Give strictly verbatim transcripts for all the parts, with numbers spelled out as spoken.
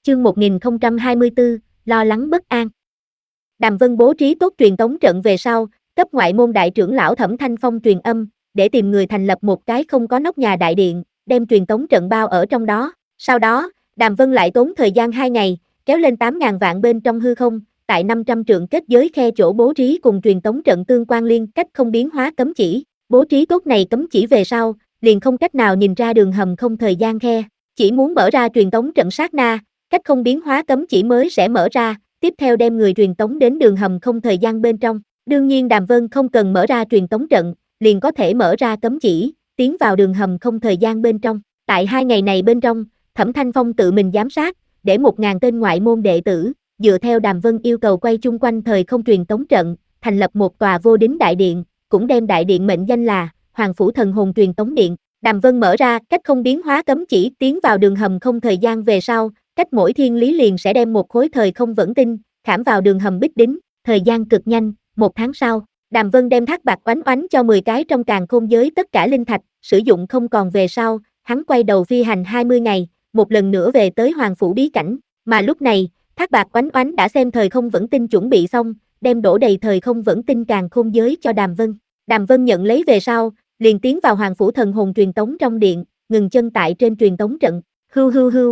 Chương một nghìn không trăm hai mươi tư, lo lắng bất an. Đàm Vân bố trí tốt truyền tống trận về sau, cấp ngoại môn đại trưởng lão Thẩm Thanh Phong truyền âm, để tìm người thành lập một cái không có nóc nhà đại điện, đem truyền tống trận bao ở trong đó. Sau đó, Đàm Vân lại tốn thời gian hai ngày, kéo lên tám ngàn vạn bên trong hư không, tại năm trăm trượng kết giới khe chỗ bố trí cùng truyền tống trận tương quan liên cách không biến hóa cấm chỉ. Bố trí tốt này cấm chỉ về sau, liền không cách nào nhìn ra đường hầm không thời gian khe, chỉ muốn mở ra truyền tống trận sát na, cách không biến hóa cấm chỉ mới sẽ mở ra, tiếp theo đem người truyền tống đến đường hầm không thời gian bên trong. Đương nhiên Đàm Vân không cần mở ra truyền tống trận, liền có thể mở ra cấm chỉ, tiến vào đường hầm không thời gian bên trong. Tại hai ngày này bên trong, Thẩm Thanh Phong tự mình giám sát, để một ngàn tên ngoại môn đệ tử, dựa theo Đàm Vân yêu cầu quay chung quanh thời không truyền tống trận, thành lập một tòa vô đính đại điện, cũng đem đại điện mệnh danh là Hoàng Phủ Thần Hồn Truyền Tống Điện. Đàm Vân mở ra cách không biến hóa cấm chỉ tiến vào đường hầm không thời gian về sau, cách mỗi thiên lý liền sẽ đem một khối thời không vẫn tinh, khảm vào đường hầm bích đính, thời gian cực nhanh, một tháng sau, Đàm Vân đem thác bạc oánh oánh cho mười cái trong càn khôn giới tất cả linh thạch, sử dụng không còn về sau, hắn quay đầu phi hành hai mươi ngày, một lần nữa về tới Hoàng Phủ bí cảnh, mà lúc này, thác bạc oánh oánh đã xem thời không vẫn tinh chuẩn bị xong, đem đổ đầy thời không vẫn tinh càn khôn giới cho Đàm Vân. Đàm Vân nhận lấy về sau, liền tiến vào Hoàng Phủ Thần Hồn truyền tống trong điện, ngừng chân tại trên truyền tống trận, hưu hưu hưu.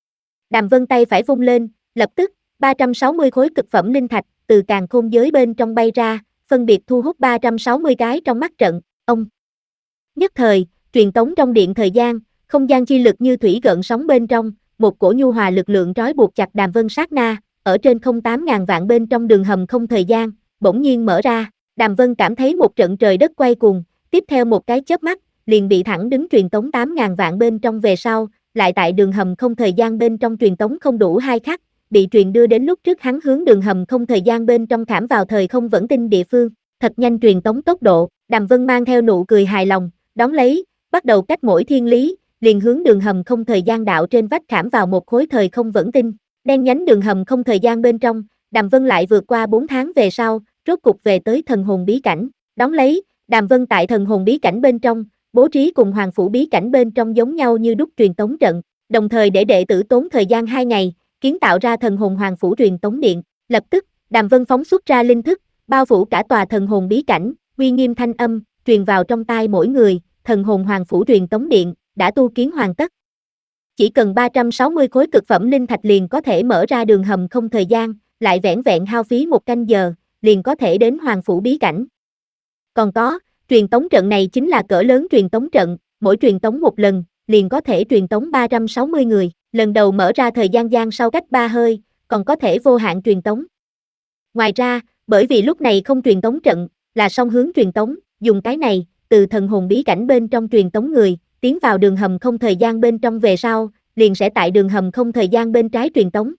Đàm Vân tay phải vung lên, lập tức, ba trăm sáu mươi khối cực phẩm linh thạch, từ càn khôn giới bên trong bay ra, phân biệt thu hút ba trăm sáu mươi cái trong mắt trận, ông. Nhất thời, truyền tống trong điện thời gian, không gian chi lực như thủy gợn sóng bên trong, một cổ nhu hòa lực lượng trói buộc chặt Đàm Vân sát na, ở trên không tám ngàn vạn bên trong đường hầm không thời gian, bỗng nhiên mở ra, Đàm Vân cảm thấy một trận trời đất quay cuồng, tiếp theo một cái chớp mắt, liền bị thẳng đứng truyền tống tám ngàn vạn bên trong về sau, lại tại đường hầm không thời gian bên trong truyền tống không đủ hai khắc, bị truyền đưa đến lúc trước hắn hướng đường hầm không thời gian bên trong khảm vào thời không vẫn tinh địa phương, thật nhanh truyền tống tốc độ, Đàm Vân mang theo nụ cười hài lòng, đón lấy, bắt đầu cách mỗi thiên lý, liền hướng đường hầm không thời gian đạo trên vách khảm vào một khối thời không vẫn tinh, đen nhánh đường hầm không thời gian bên trong, Đàm Vân lại vượt qua bốn tháng về sau, rốt cục về tới thần hồn bí cảnh, đón lấy, Đàm Vân tại thần hồn bí cảnh bên trong, bố trí cùng Hoàng Phủ bí cảnh bên trong giống nhau như đúc truyền tống trận, đồng thời để đệ tử tốn thời gian hai ngày, kiến tạo ra thần hồn Hoàng Phủ truyền tống điện, lập tức, Đàm Vân phóng xuất ra linh thức, bao phủ cả tòa thần hồn bí cảnh, uy nghiêm thanh âm, truyền vào trong tai mỗi người, thần hồn Hoàng Phủ truyền tống điện, đã tu kiến hoàn tất. Chỉ cần ba trăm sáu mươi khối cực phẩm linh thạch liền có thể mở ra đường hầm không thời gian, lại vẻn vẹn hao phí một canh giờ, liền có thể đến Hoàng Phủ bí cảnh. Còn có, truyền tống trận này chính là cỡ lớn truyền tống trận, mỗi truyền tống một lần, liền có thể truyền tống ba trăm sáu mươi người, lần đầu mở ra thời gian gian sau cách ba hơi, còn có thể vô hạn truyền tống. Ngoài ra, bởi vì lúc này không truyền tống trận, là song hướng truyền tống, dùng cái này, từ thần hồn bí cảnh bên trong truyền tống người, tiến vào đường hầm không thời gian bên trong về sau, liền sẽ tại đường hầm không thời gian bên trái truyền tống.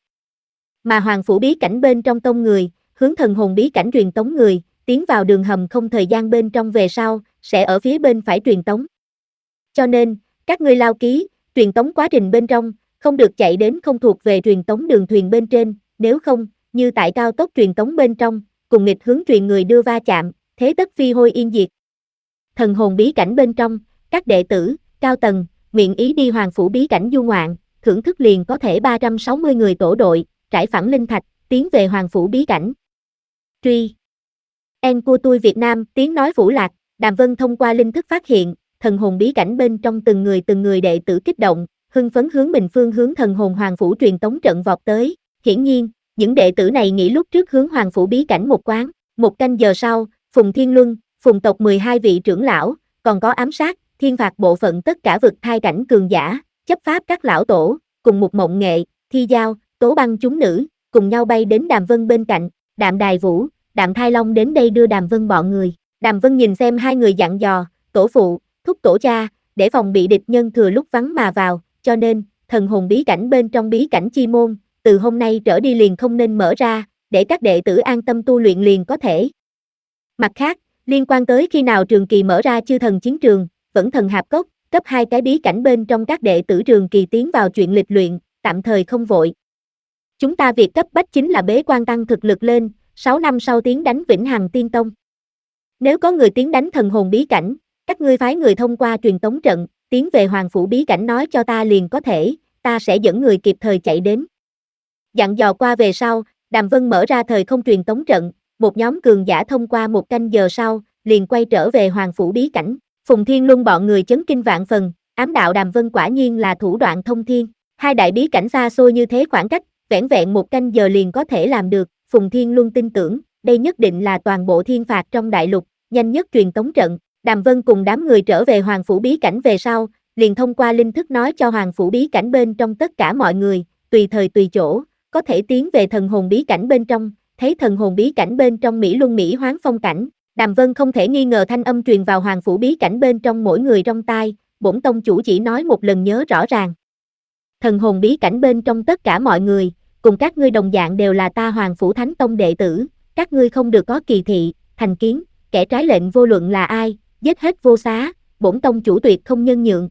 Mà Hoàng Phủ bí cảnh bên trong tông người, hướng thần hồn bí cảnh truyền tống người, tiến vào đường hầm không thời gian bên trong về sau, sẽ ở phía bên phải truyền tống. Cho nên, các ngươi lao ký, truyền tống quá trình bên trong, không được chạy đến không thuộc về truyền tống đường thuyền bên trên, nếu không, như tại cao tốc truyền tống bên trong, cùng nghịch hướng truyền người đưa va chạm, thế tất phi hôi yên diệt. Thần hồn bí cảnh bên trong, các đệ tử, cao tầng, nguyện ý đi Hoàng Phủ bí cảnh du ngoạn, thưởng thức liền có thể ba trăm sáu mươi người tổ đội, trải phẳng linh thạch, tiến về Hoàng Phủ bí cảnh. Truy En của tôi Việt Nam, tiếng nói Phủ Lạc, Đàm Vân thông qua linh thức phát hiện, thần hồn bí cảnh bên trong từng người từng người đệ tử kích động, hưng phấn hướng mình phương hướng thần hồn Hoàng Phủ truyền tống trận vọt tới, hiển nhiên, những đệ tử này nghĩ lúc trước hướng Hoàng Phủ bí cảnh một quán, một canh giờ sau, Phùng Thiên Luân, Phùng tộc mười hai vị trưởng lão, còn có ám sát, thiên phạt bộ phận tất cả vực thai cảnh cường giả, chấp pháp các lão tổ, cùng một mộng nghệ, thi giao, tố băng chúng nữ, cùng nhau bay đến Đàm Vân bên cạnh, Đạm Đài Vũ, Đạm Thai Long đến đây đưa Đàm Vân bọn người. Đàm Vân nhìn xem hai người dặn dò, tổ phụ, thúc tổ cha, để phòng bị địch nhân thừa lúc vắng mà vào, cho nên, thần hồn bí cảnh bên trong bí cảnh chi môn, từ hôm nay trở đi liền không nên mở ra, để các đệ tử an tâm tu luyện liền có thể. Mặt khác, liên quan tới khi nào trường kỳ mở ra chư thần chiến trường, vẫn thần hạp cốc, cấp hai cái bí cảnh bên trong các đệ tử trường kỳ tiến vào chuyện lịch luyện, tạm thời không vội. Chúng ta việc cấp bách chính là bế quan tăng thực lực lên, sáu năm sau tiến đánh Vĩnh Hằng Tiên Tông. Nếu có người tiến đánh thần hồn bí cảnh, các ngươi phái người thông qua truyền tống trận, tiến về Hoàng Phủ bí cảnh nói cho ta liền có thể, ta sẽ dẫn người kịp thời chạy đến. Dặn dò qua về sau, Đàm Vân mở ra thời không truyền tống trận, một nhóm cường giả thông qua một canh giờ sau, liền quay trở về Hoàng Phủ bí cảnh. Phùng Thiên Luân bọn người chấn kinh vạn phần, ám đạo Đàm Vân quả nhiên là thủ đoạn thông thiên. Hai đại bí cảnh xa xôi như thế khoảng cách, vẻn vẹn một canh giờ liền có thể làm được. Phùng Thiên Luân tin tưởng, đây nhất định là toàn bộ thiên phạt trong đại lục, nhanh nhất truyền tống trận. Đàm Vân cùng đám người trở về Hoàng Phủ bí cảnh về sau, liền thông qua linh thức nói cho Hoàng Phủ bí cảnh bên trong tất cả mọi người, tùy thời tùy chỗ, có thể tiến về thần hồn bí cảnh bên trong, thấy thần hồn bí cảnh bên trong Mỹ Luân Mỹ hoán phong cảnh. Đàm Vân không thể nghi ngờ thanh âm truyền vào Hoàng Phủ bí cảnh bên trong mỗi người trong tai, bổn tông chủ chỉ nói một lần nhớ rõ ràng. Thần hồn bí cảnh bên trong tất cả mọi người, cùng các ngươi đồng dạng đều là ta Hoàng Phủ Thánh Tông đệ tử, các ngươi không được có kỳ thị, thành kiến, kẻ trái lệnh vô luận là ai, giết hết vô xá, bổn tông chủ tuyệt không nhân nhượng.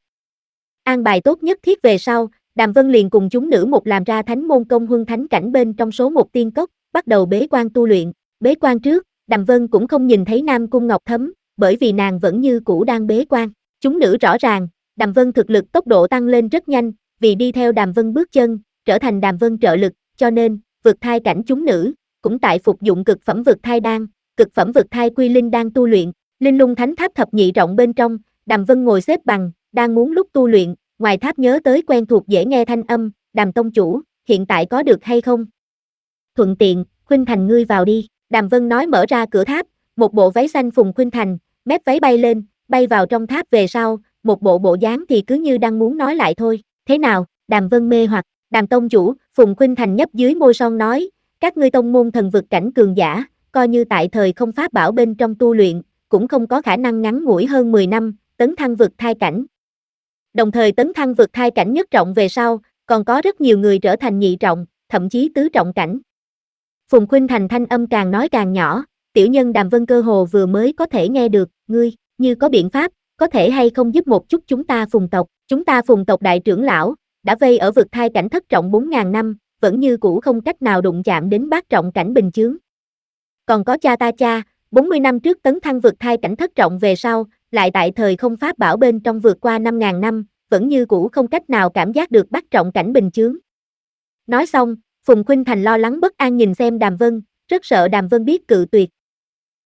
An bài tốt nhất thiết về sau, Đàm Vân liền cùng chúng nữ một làm ra thánh môn công huân thánh cảnh bên trong số một tiên cốc, bắt đầu bế quan tu luyện. Bế quan trước, Đàm Vân cũng không nhìn thấy Nam Cung Ngọc Thấm, bởi vì nàng vẫn như cũ đang bế quan. Chúng nữ rõ ràng, Đàm Vân thực lực tốc độ tăng lên rất nhanh, vì đi theo Đàm Vân bước chân, trở thành Đàm Vân trợ lực, cho nên, vực thai cảnh chúng nữ, cũng tại phục dụng cực phẩm vực thai đan, cực phẩm vực thai quy linh đan tu luyện. Linh Lung Thánh Tháp thập nhị rộng bên trong, Đàm Vân ngồi xếp bằng, đang muốn lúc tu luyện, ngoài tháp nhớ tới quen thuộc dễ nghe thanh âm, Đàm tông chủ, hiện tại có được hay không? Thuận tiện, Khuynh Thành ngươi vào đi, Đàm Vân nói mở ra cửa tháp, một bộ váy xanh Phùng Khuynh Thành, mép váy bay lên, bay vào trong tháp về sau, một bộ bộ dáng thì cứ như đang muốn nói lại thôi, thế nào, Đàm Vân mê hoặc, Đàm tông chủ, Phùng Khuynh Thành nhấp dưới môi son nói, các ngươi tông môn thần vực cảnh cường giả, coi như tại thời không pháp bảo bên trong tu luyện, cũng không có khả năng ngắn ngủi hơn mười năm, tấn thăng vực thai cảnh. Đồng thời tấn thăng vực thai cảnh nhất trọng về sau, còn có rất nhiều người trở thành nhị trọng, thậm chí tứ trọng cảnh. Phùng Khuynh Thành thanh âm càng nói càng nhỏ, tiểu nhân Đàm Vân cơ hồ vừa mới có thể nghe được, ngươi, như có biện pháp, có thể hay không giúp một chút chúng ta Phùng tộc, chúng ta Phùng tộc đại trưởng lão, đã vây ở vực thai cảnh thất trọng bốn ngàn năm, vẫn như cũ không cách nào đụng chạm đến bát trọng cảnh bình chướng. Còn có cha ta cha, bốn mươi năm trước tấn thăng vực thai cảnh thất trọng về sau, lại tại thời không pháp bảo bên trong vượt qua năm ngàn năm, vẫn như cũ không cách nào cảm giác được bát trọng cảnh bình chướng. Nói xong, Phùng Khuynh Thành lo lắng bất an nhìn xem Đàm Vân, rất sợ Đàm Vân biết cự tuyệt,